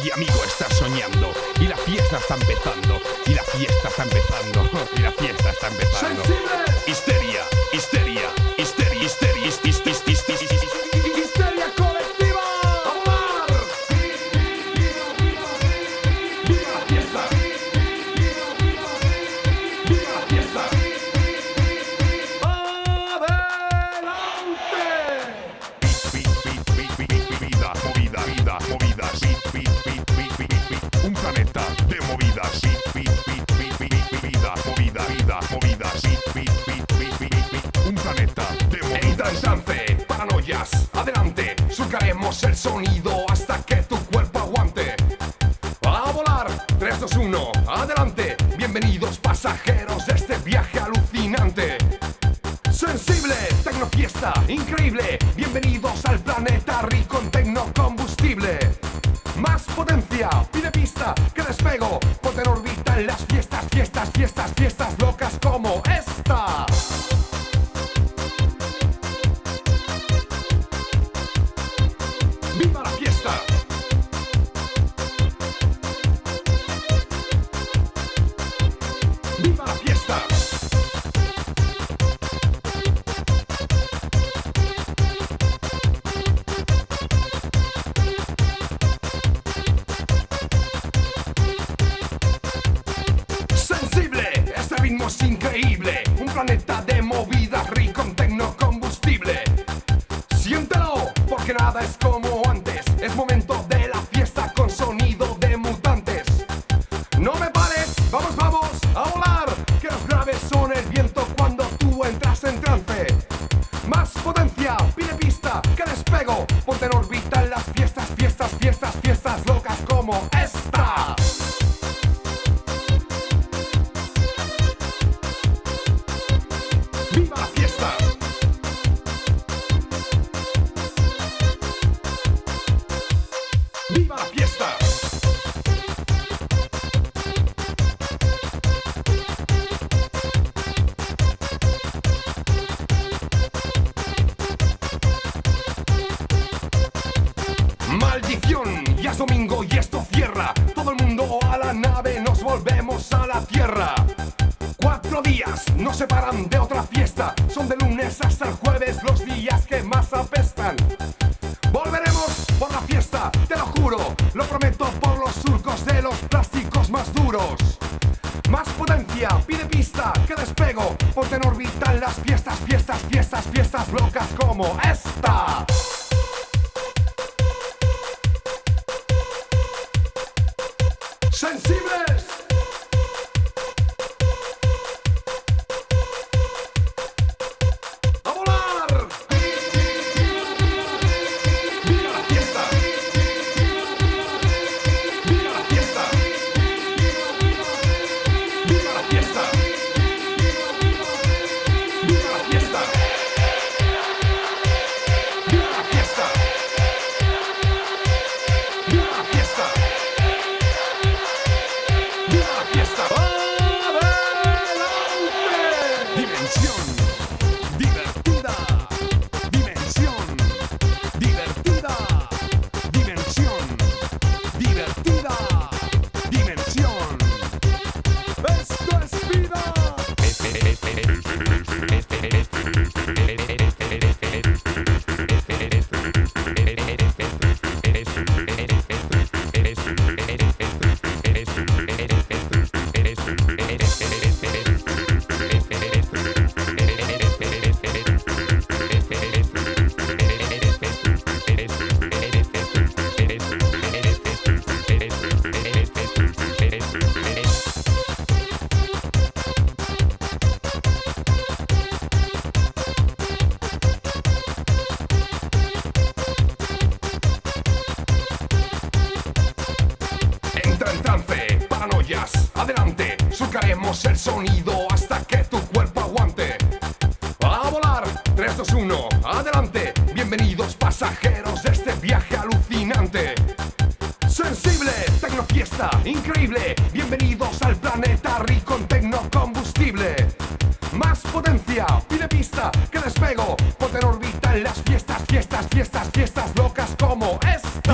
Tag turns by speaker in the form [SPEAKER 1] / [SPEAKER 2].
[SPEAKER 1] y amigo estás soñando y la fiesta está empezando, y la fiesta está empezando, y la fiesta está empezando. Histeria, histeria, histeria, histeria,
[SPEAKER 2] histeria colectiva. ¡A volar!
[SPEAKER 3] ¡Viva la fiesta! ¡Viva la fiesta!
[SPEAKER 1] Movidas, un planeta de movidas, movidas, un planeta de movidas.
[SPEAKER 3] Entra en trance, paranoias, adelante, surcaremos el sonido hasta que tu cuerpo aguante. A volar, 3, 2, 1, adelante, bienvenidos pasajeros de este viaje alucinante. Sensible, tecnofiesta, increíble, bienvenidos al planeta rico en tecnocombustible. Más potencia, pide pista, que despego, ponte en órbita en las fiestas, fiestas, fiestas, fiestas locas como esta. ¡Viva la fiesta! ¡Viva la fiesta! Sensible, este ritmo es increíble, un planeta de movidas rico en tecnocombustible. Siéntelo, porque nada es como antes, es momento de la fiesta con sonido de mutantes. No me pares, vamos, vamos, a volar, que los graves son el viento cuando tú entras en trance. Más potencia, pide pista, que despego, ponte en órbita en las fiestas, fiestas, fiestas, fiestas locas como esta. ¡Viva la fiesta! ¡Viva la fiesta! Maldición, ya es domingo y esto cierra. Todo el mundo a la nave, nos volvemos a la tierra. 4 días nos separan de otra fiesta. Son de lunes hasta el jueves los días que más apestan. Volveremos por la fiesta, te lo juro, lo prometo por los surcos de los plásticos más duros. Más potencia, pide pista, que despego, ponte en órbita en las fiestas, fiestas, fiestas, fiestas locas como esta. ¡Sensibles! ¡A volar! ¡Viva la fiesta! ¡Viva la fiesta! ¡Viva la fiesta! ¡Viva la fiesta! ¡Viva la fiesta! ¡Viva la fiesta! ¡Viva la fiesta! ¡Adelante!
[SPEAKER 1] Dimensión divertida, dimensión divertida, dimensión divertida, dimensión.
[SPEAKER 2] ¡Esto es vida!
[SPEAKER 3] Entra en trance, paranoias, adelante, surcaremos el sonido hasta que tu cuerpo aguante. A volar, 3, 2, 1, adelante, bienvenidos pasajeros de este viaje alucinante. Sensible, tecnofiesta, increíble, bienvenidos al planeta rico en tecnocombustible. Más potencia, pide pista, que despego, ponte en órbita en las fiestas, fiestas, fiestas, fiestas locas como esta.